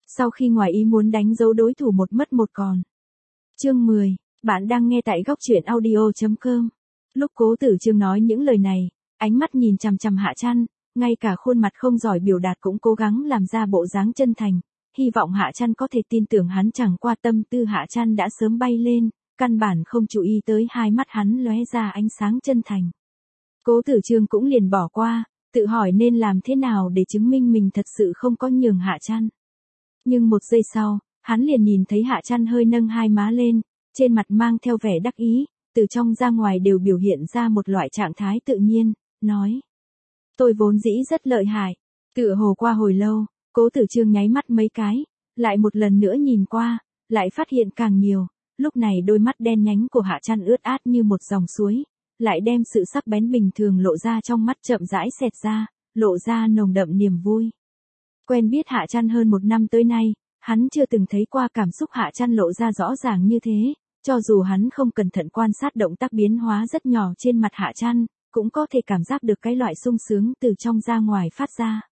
sau khi ngoài ý muốn đánh dấu đối thủ một mất một còn. Chương 10, bạn đang nghe tại góc truyện audio.com. Lúc Cố Tử Chương nói những lời này, ánh mắt nhìn chằm chằm Hạ Trăn, ngay cả khuôn mặt không giỏi biểu đạt cũng cố gắng làm ra bộ dáng chân thành, hy vọng Hạ Trăn có thể tin tưởng hắn, chẳng qua tâm tư Hạ Trăn đã sớm bay lên, căn bản không chú ý tới hai mắt hắn lóe ra ánh sáng chân thành. Cố Tử Chương cũng liền bỏ qua, tự hỏi nên làm thế nào để chứng minh mình thật sự không có nhường Hạ Trăn. Nhưng một giây sau, hắn liền nhìn thấy Hạ Trăn hơi nâng hai má lên, trên mặt mang theo vẻ đắc ý, từ trong ra ngoài đều biểu hiện ra một loại trạng thái tự nhiên, nói. Tôi vốn dĩ rất lợi hại. Tựa hồ qua hồi lâu, Cố Tử Chương nháy mắt mấy cái, lại một lần nữa nhìn qua, lại phát hiện càng nhiều, lúc này đôi mắt đen nhánh của Hạ Trăn ướt át như một dòng suối, lại đem sự sắc bén bình thường lộ ra trong mắt chậm rãi xẹt ra, lộ ra nồng đậm niềm vui. Quen biết Hạ Trăn hơn một năm tới nay, hắn chưa từng thấy qua cảm xúc Hạ Trăn lộ ra rõ ràng như thế, cho dù hắn không cẩn thận quan sát động tác biến hóa rất nhỏ trên mặt Hạ Trăn, cũng có thể cảm giác được cái loại sung sướng từ trong ra ngoài phát ra.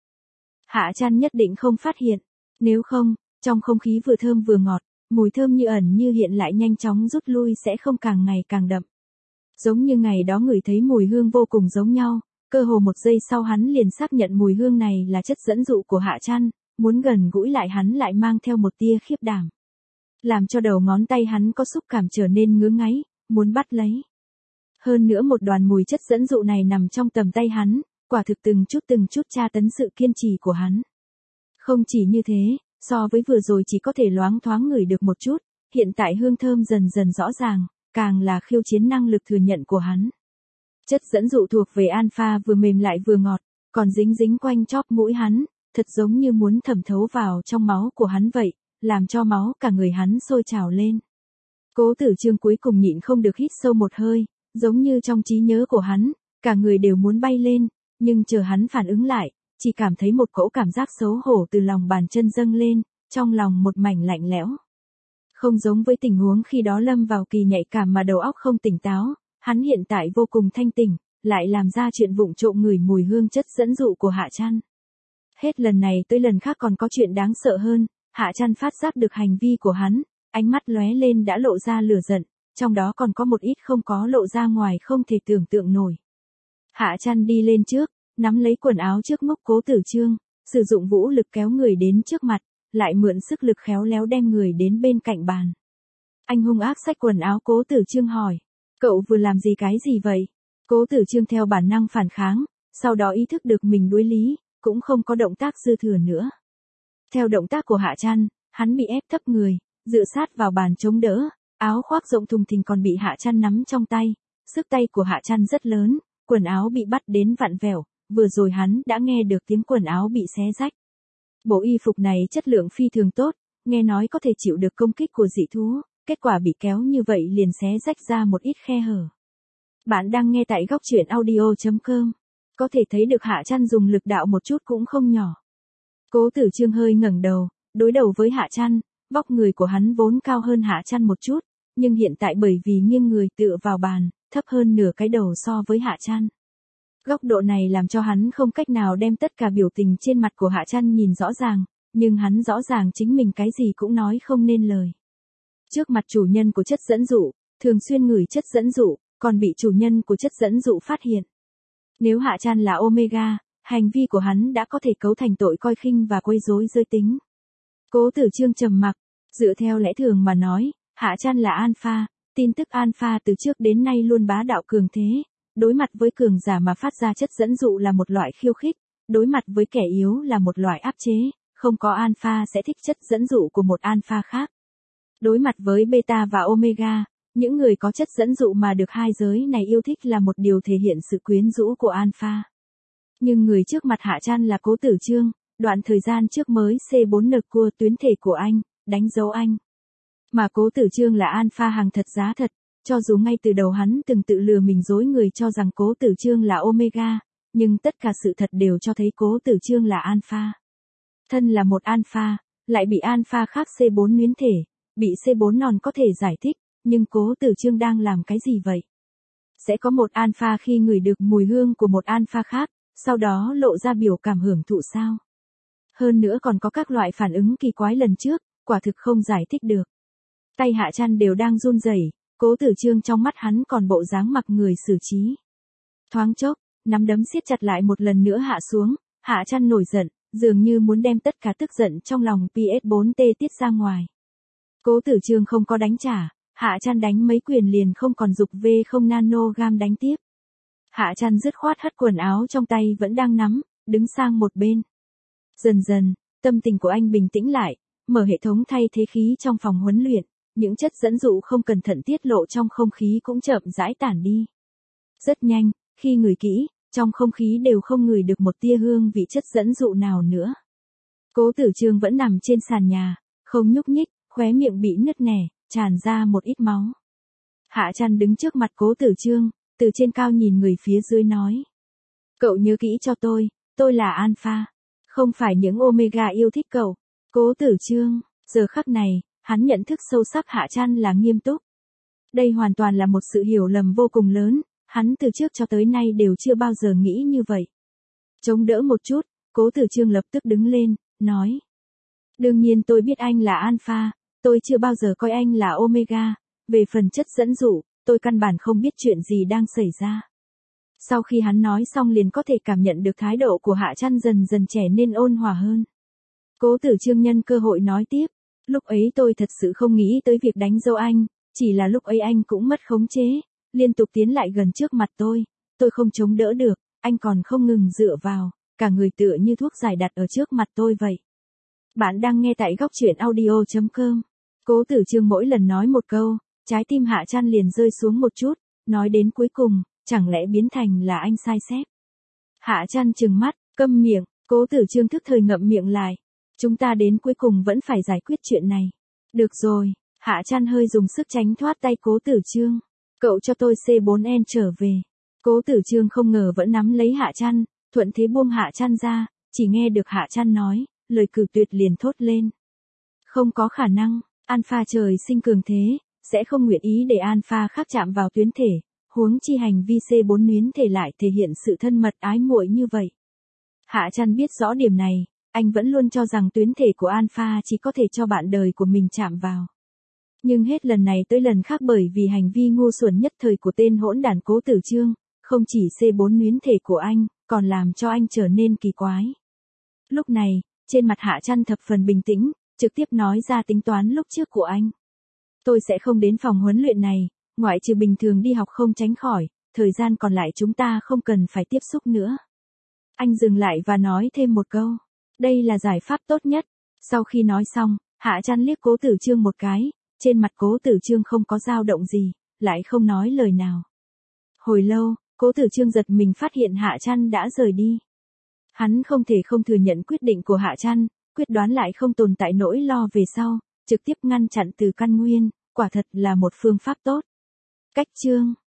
Hạ Trăn nhất định không phát hiện, nếu không, trong không khí vừa thơm vừa ngọt, mùi thơm như ẩn như hiện lại nhanh chóng rút lui sẽ không càng ngày càng đậm. Giống như ngày đó ngửi thấy mùi hương vô cùng giống nhau, cơ hồ một giây sau hắn liền xác nhận mùi hương này là chất dẫn dụ của Hạ Trăn, muốn gần gũi lại hắn lại mang theo một tia khiếp đảm. Làm cho đầu ngón tay hắn có xúc cảm trở nên ngứa ngáy, muốn bắt lấy. Hơn nữa một đoàn mùi chất dẫn dụ này nằm trong tầm tay hắn, quả thực từng chút tra tấn sự kiên trì của hắn. Không chỉ như thế, so với vừa rồi chỉ có thể loáng thoáng ngửi được một chút, hiện tại hương thơm dần dần rõ ràng, càng là khiêu chiến năng lực thừa nhận của hắn. Chất dẫn dụ thuộc về alpha vừa mềm lại vừa ngọt, còn dính dính quanh chóp mũi hắn, thật giống như muốn thẩm thấu vào trong máu của hắn vậy, làm cho máu cả người hắn sôi trào lên. Cố Tử Chương cuối cùng nhịn không được hít sâu một hơi, giống như trong trí nhớ của hắn, cả người đều muốn bay lên, nhưng chờ hắn phản ứng lại, chỉ cảm thấy một cỗ cảm giác xấu hổ từ lòng bàn chân dâng lên, trong lòng một mảnh lạnh lẽo. Không giống với tình huống khi đó lâm vào kỳ nhạy cảm mà đầu óc không tỉnh táo, hắn hiện tại vô cùng thanh tỉnh, lại làm ra chuyện vụng trộm ngửi mùi hương chất dẫn dụ của Hạ Trăn. Hết lần này tới lần khác còn có chuyện đáng sợ hơn, Hạ Trăn phát giác được hành vi của hắn, ánh mắt lóe lên đã lộ ra lửa giận, trong đó còn có một ít không có lộ ra ngoài không thể tưởng tượng nổi. Hạ Trăn đi lên trước, nắm lấy quần áo trước ngốc Cố Tử Chương, sử dụng vũ lực kéo người đến trước mặt, lại mượn sức lực khéo léo đem người đến bên cạnh bàn. Anh hung ác xách quần áo Cố Tử Chương hỏi, cậu vừa làm gì cái gì vậy? Cố Tử Chương theo bản năng phản kháng, sau đó ý thức được mình đuối lý, cũng không có động tác dư thừa nữa. Theo động tác của Hạ Trăn, hắn bị ép thấp người, dựa sát vào bàn chống đỡ, áo khoác rộng thùng thình còn bị Hạ Trăn nắm trong tay, sức tay của Hạ Trăn rất lớn, quần áo bị bắt đến vặn vẹo, vừa rồi hắn đã nghe được tiếng quần áo bị xé rách. Bộ y phục này chất lượng phi thường tốt, nghe nói có thể chịu được công kích của dị thú, kết quả bị kéo như vậy liền xé rách ra một ít khe hở. Bạn đang nghe tại góc truyện audio.com, có thể thấy được Hạ Trăn dùng lực đạo một chút cũng không nhỏ. Cố Tử Chương hơi ngẩng đầu, đối đầu với Hạ Trăn, vóc người của hắn vốn cao hơn Hạ Trăn một chút, nhưng hiện tại bởi vì nghiêng người tựa vào bàn, thấp hơn nửa cái đầu so với Hạ Trăn. Góc độ này làm cho hắn không cách nào đem tất cả biểu tình trên mặt của Hạ Trăn nhìn rõ ràng, nhưng hắn rõ ràng chính mình cái gì cũng nói không nên lời. Trước mặt chủ nhân của chất dẫn dụ, thường xuyên ngửi chất dẫn dụ, còn bị chủ nhân của chất dẫn dụ phát hiện. Nếu Hạ Trăn là Omega, hành vi của hắn đã có thể cấu thành tội coi khinh và quấy rối giới tính. Cố Tử Chương trầm mặc, dựa theo lẽ thường mà nói, Hạ Trăn là alpha, tin tức alpha từ trước đến nay luôn bá đạo cường thế, đối mặt với cường giả mà phát ra chất dẫn dụ là một loại khiêu khích, đối mặt với kẻ yếu là một loại áp chế, không có alpha sẽ thích chất dẫn dụ của một alpha khác. Đối mặt với beta và omega, những người có chất dẫn dụ mà được hai giới này yêu thích là một điều thể hiện sự quyến rũ của alpha. Nhưng người trước mặt Hạ Trăn là Cố Tử Chương, đoạn thời gian trước mới C4 cua tuyến thể của anh, đánh dấu anh. Mà Cố Tử Chương là alpha hàng thật giá thật, cho dù ngay từ đầu hắn từng tự lừa mình dối người cho rằng Cố Tử Chương là omega, nhưng tất cả sự thật đều cho thấy Cố Tử Chương là alpha. Thân là một alpha, lại bị alpha khác C4 luyến thể, bị C4 non có thể giải thích, nhưng Cố Tử Chương đang làm cái gì vậy? Sẽ có một alpha khi ngửi được mùi hương của một alpha khác, sau đó lộ ra biểu cảm hưởng thụ sao? Hơn nữa còn có các loại phản ứng kỳ quái lần trước, quả thực không giải thích được. Tay Hạ Trăn đều đang run rẩy, Cố Tử Trương trong mắt hắn còn bộ dáng mặc người xử trí. Thoáng chốc, nắm đấm siết chặt lại một lần nữa hạ xuống, Hạ Trăn nổi giận, dường như muốn đem tất cả tức giận trong lòng PS4T tiết ra ngoài. Cố Tử Trương không có đánh trả, Hạ Trăn đánh mấy quyền liền không còn dục V0 nanogam đánh tiếp. Hạ Trăn dứt khoát hất quần áo trong tay vẫn đang nắm, đứng sang một bên. Dần dần, tâm tình của anh bình tĩnh lại, mở hệ thống thay thế khí trong phòng huấn luyện, những chất dẫn dụ không cẩn thận tiết lộ trong không khí cũng chậm rãi tản đi. Rất nhanh, khi ngửi kỹ, trong không khí đều không ngửi được một tia hương vị chất dẫn dụ nào nữa. Cố Tử Trương vẫn nằm trên sàn nhà, không nhúc nhích, khóe miệng bị nứt nẻ, tràn ra một ít máu. Hạ Trăn đứng trước mặt Cố Tử Trương, từ trên cao nhìn người phía dưới nói. Cậu nhớ kỹ cho tôi là Alpha, không phải những Omega yêu thích cậu. Cố Tử Trương, giờ khắc này, hắn nhận thức sâu sắc Hạ Trăn là nghiêm túc. Đây hoàn toàn là một sự hiểu lầm vô cùng lớn, hắn từ trước cho tới nay đều chưa bao giờ nghĩ như vậy. Chống đỡ một chút, Cố Tử Trương lập tức đứng lên, nói. Đương nhiên tôi biết anh là Alpha, tôi chưa bao giờ coi anh là Omega, về phần chất dẫn dụ, tôi căn bản không biết chuyện gì đang xảy ra. Sau khi hắn nói xong liền có thể cảm nhận được thái độ của Hạ Trăn dần dần trở nên ôn hòa hơn. Cố Tử Trương nhân cơ hội nói tiếp, lúc ấy tôi thật sự không nghĩ tới việc đánh dâu anh, chỉ là lúc ấy anh cũng mất khống chế, liên tục tiến lại gần trước mặt tôi không chống đỡ được, anh còn không ngừng dựa vào, cả người tựa như thuốc giải đặt ở trước mặt tôi vậy. Bạn đang nghe tại góc truyện audio.com. Cố Tử Trương mỗi lần nói một câu, trái tim Hạ Trăn liền rơi xuống một chút, nói đến cuối cùng, chẳng lẽ biến thành là anh sai xét. Hạ Trăn trừng mắt, câm miệng, Cố Tử Trương thức thời ngậm miệng lại. Chúng ta đến cuối cùng vẫn phải giải quyết chuyện này. Được rồi, Hạ Trăn hơi dùng sức tránh thoát tay Cố Tử Trương. Cậu cho tôi C4N trở về. Cố Tử Trương không ngờ vẫn nắm lấy Hạ Trăn, thuận thế buông Hạ Trăn ra, chỉ nghe được Hạ Trăn nói, lời cử tuyệt liền thốt lên. Không có khả năng, Alpha trời sinh cường thế, sẽ không nguyện ý để Alpha khác chạm vào tuyến thể, huống chi hành vi C4 luyến thể lại thể hiện sự thân mật ái muội như vậy. Hạ Trăn biết rõ điểm này, anh vẫn luôn cho rằng tuyến thể của Alpha chỉ có thể cho bạn đời của mình chạm vào. Nhưng hết lần này tới lần khác bởi vì hành vi ngu xuẩn nhất thời của tên hỗn đản Cố Tử Trương, không chỉ C4 luyến thể của anh, còn làm cho anh trở nên kỳ quái. Lúc này, trên mặt Hạ Trăn thập phần bình tĩnh, trực tiếp nói ra tính toán lúc trước của anh. Tôi sẽ không đến phòng huấn luyện này, ngoại trừ bình thường đi học không tránh khỏi, thời gian còn lại chúng ta không cần phải tiếp xúc nữa. Anh dừng lại và nói thêm một câu. Đây là giải pháp tốt nhất. Sau khi nói xong, Hạ Trăn liếc Cố Tử Trương một cái, trên mặt Cố Tử Trương không có dao động gì, lại không nói lời nào. Hồi lâu, Cố Tử Trương giật mình phát hiện Hạ Trăn đã rời đi. Hắn không thể không thừa nhận quyết định của Hạ Trăn, quyết đoán lại không tồn tại nỗi lo về sau, trực tiếp ngăn chặn từ căn nguyên, quả thật là một phương pháp tốt. Cách chương